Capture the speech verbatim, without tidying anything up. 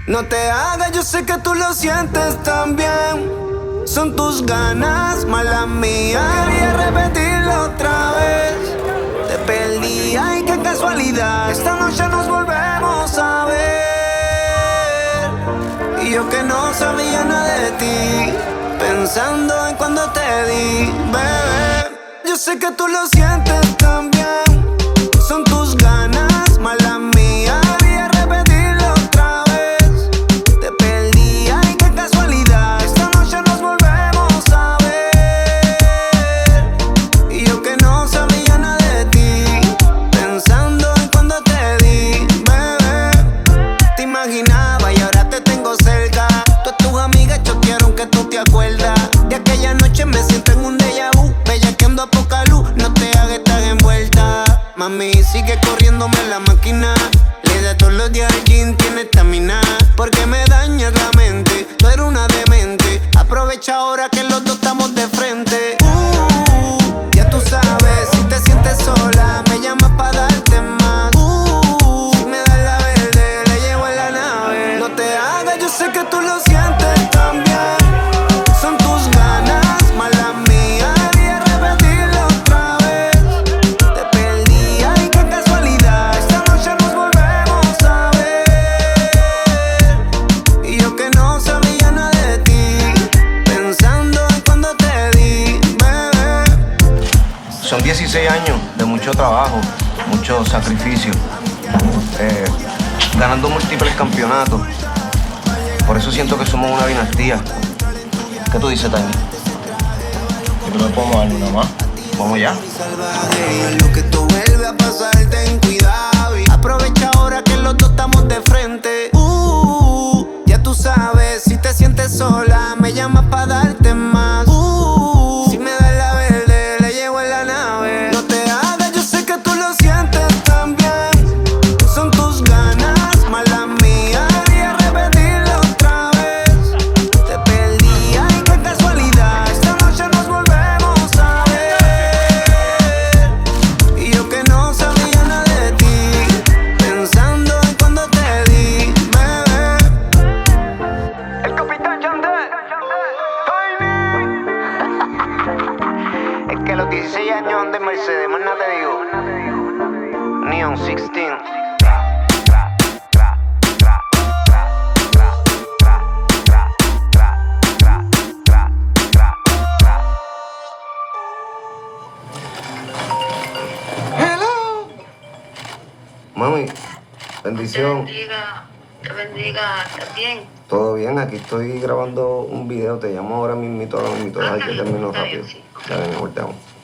No te hagas, yo sé que tú lo sientes también. Son tus ganas, mala mía. Quería repetirlo otra vez. Te perdí, ay, qué casualidad. Esta noche nos volvemos a ver. Y yo que no sabía nada de ti, pensando en cuando te di, bebé. Yo sé que tú lo sientes también. Son tus ganas, mala mía. Quería repetirlo otra vez. Te perdí, ay, qué casualidad. Esta noche nos volvemos a ver. Y yo que no sabía nada de ti, pensando en cuando te di, bebé. Te imaginaba y ahora te tengo cerca. Todas tus amigas choquearon que tú te acuerdas. De aquella noche me siento en un déjà vu. Bellaqueando a poca luz, no te hagas estar envuelta. Mami, sigue corriéndome la máquina. Le da todos los días al gym, tiene estamina. Porque me dañas la mente, tú eres una demente. Aprovecha ahora que los dos estamos de frente. Uh, ya tú sabes, si te sientes sola, me llamas pa' darte más. Uh, si me das la verde, le llevo en la nave. No te hagas, yo sé que tú lo sientes también. Son tus ganas, mala mía. Quería repetirlo otra vez. Te perdí, ay, qué casualidad. Esta noche nos volvemos a ver. Y yo que no sabía nada de ti, pensando en cuando te di, bebé. Son dieciséis años de mucho trabajo, mucho sacrificio, eh, ganando múltiples campeonatos. Por eso siento que somos una dinastía. ¿Qué tú dices, Tiny? ¿Y tú no podemos dar una más? Vamos ya. Salvaje, lo que tú vuelve a pasar, ten cuidado. Y aprovecha ahora que los dos estamos de frente. Uh, ya tú sabes, si te sientes sola, me llamas pa' darte más. Uh, si me das la verde, le llevo en la nave. No te hagas, yo sé que tú lo sientes también. Son tus ganas, mala mía. Quería repetirlo otra vez. Te perdí, ay, qué casualidad. Esta noche nos volvemos a ver. Y yo que no sabía nada de ti, pensando en cuando te di, bebé. El capitán Yandel, Tiny. Es que a los dieciséis años ando en Mercedes, más nada te digo. Neon dieciséis. Mami, Te bendición. bendiga, te bendiga, ¿estás bien? Todo bien, aquí estoy grabando un video. Te llamo ahora mismito, ahora mismito. Ay, que termino Está bien, rápido. sí. Dale, mi amor, te amo.